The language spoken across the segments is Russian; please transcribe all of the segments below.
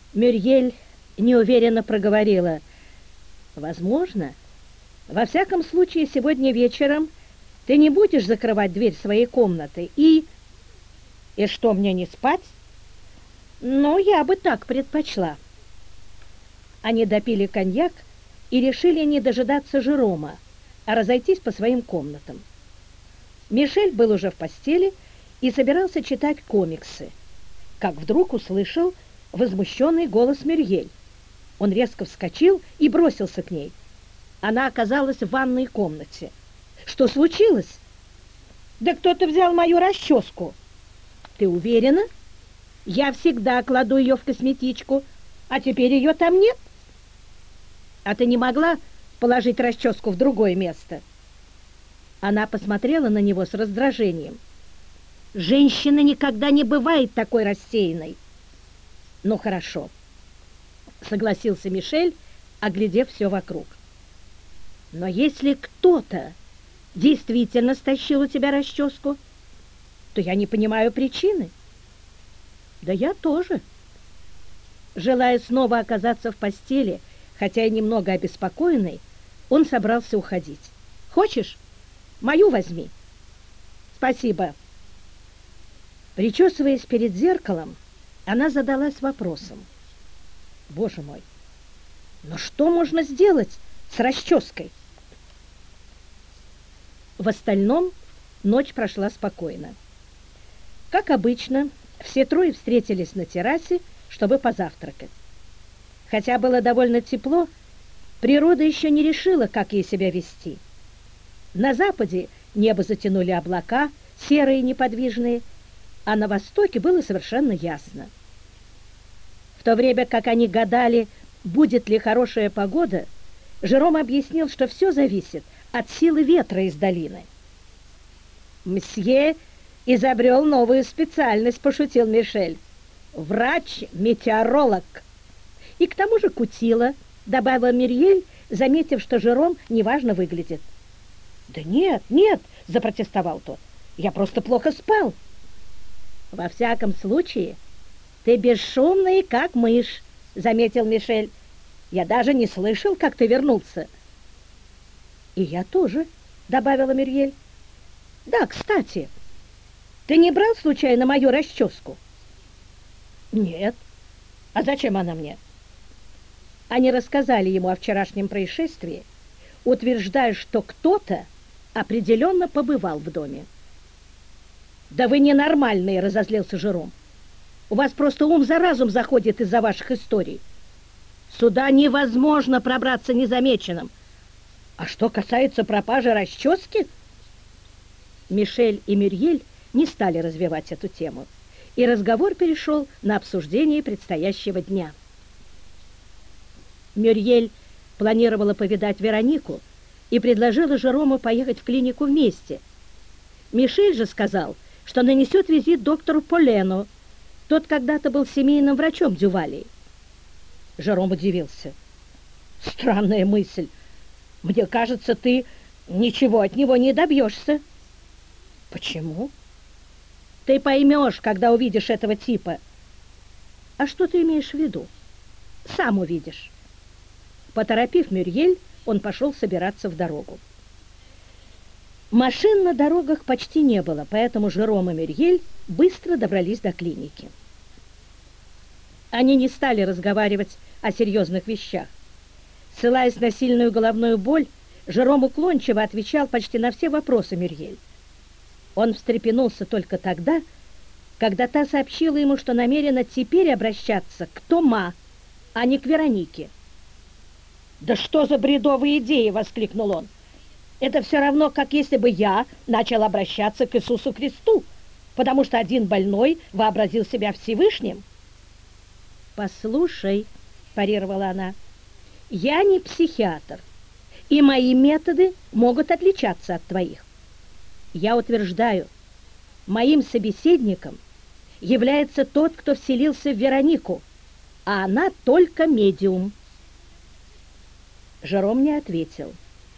Мюрьель неуверенно проговорила. Возможно. Во всяком случае, сегодня вечером ты не будешь закрывать дверь своей комнаты и... И что, мне не спать? Ну, я бы так предпочла. Они допили коньяк и решили не дожидаться Жерома, а разойтись по своим комнатам. Мишель был уже в постели и собирался читать комиксы, как вдруг услышал возмущенный голос Мюрьель. Он резко вскочил и бросился к ней. Она оказалась в ванной комнате. Что случилось? Да кто-то взял мою расческу. Ты уверена? Я всегда кладу ее в косметичку, а теперь ее там нет. А ты не могла положить расческу в другое место? Она посмотрела на него с раздражением. Женщина никогда не бывает такой рассеянной. Ну, хорошо, согласился Мишель, оглядев все вокруг. Но если кто-то действительно стащил у тебя расческу, то я не понимаю причины. Да я тоже. Желая снова оказаться в постели, хотя и немного обеспокоенный, он собрался уходить. Хочешь? Мою возьми. Спасибо. Причесываясь перед зеркалом, она задалась вопросом. Боже мой, но что можно сделать с расческой? В остальном ночь прошла спокойно. Как обычно, все трое встретились на террасе, чтобы позавтракать. Хотя было довольно тепло, природа еще не решила, как ей себя вести. На западе небо затянули облака, серые и неподвижные, а на востоке было совершенно ясно. В то время как они гадали, будет ли хорошая погода, Жером объяснил, что все зависит от силы ветра из долины. «Мсье изобрел новую специальность», — пошутил Мишель. «Врач-метеоролог». «И к тому же кутила», — добавила Мюрьель, заметив, что Жером неважно выглядит. «Да нет, нет», — запротестовал тот, — «я просто плохо спал». «Во всяком случае, ты бесшумный, как мышь», — заметил Мишель. «Я даже не слышал, как ты вернулся». «И я тоже», — добавила Мюрьель. «Да, кстати, ты не брал случайно мою расческу?» «Нет. А зачем она мне?» Они рассказали ему о вчерашнем происшествии, утверждая, что кто-то определенно побывал в доме. «Да вы ненормальные», — разозлился Жером. «У вас просто ум за разум заходит из-за ваших историй. Сюда невозможно пробраться незамеченным. А что касается пропажи расчески...» Мишель и Мюрьель не стали развивать эту тему, и разговор перешел на обсуждение предстоящего дня. Мюрьель планировала повидать Веронику и предложила Жерому поехать в клинику вместе. Мишель же сказал, что нанесет визит доктору Полену. Тот когда-то был семейным врачом Дювалей. Жером удивился. «Странная мысль. Мне кажется, ты ничего от него не добьешься». «Почему?» «Ты поймешь, когда увидишь этого типа». «А что ты имеешь в виду?» «Сам увидишь». Поторопив Мюрьель, он пошел собираться в дорогу. Машин на дорогах почти не было, поэтому Жером и Мюрьель быстро добрались до клиники. Они не стали разговаривать о серьезных вещах. Ссылаясь на сильную головную боль, Жером уклончиво отвечал почти на все вопросы Мюрьель. Он встрепенулся только тогда, когда та сообщила ему, что намерена теперь обращаться к Тома, а не к Веронике. «Да что за бредовые идеи!» — воскликнул он. «Это все равно, как если бы я начал обращаться к Иисусу Христу, потому что один больной вообразил себя Всевышним». «Послушай», — парировала она, — «я не психиатр, и мои методы могут отличаться от твоих. Я утверждаю, моим собеседником является тот, кто вселился в Веронику, а она только медиум». Жером не ответил.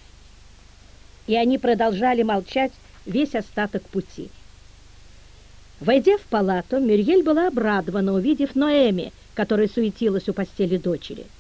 И они продолжали молчать весь остаток пути. Войдя в палату, Мюрьель была обрадована, увидев Ноэми, которая суетилась у постели дочери.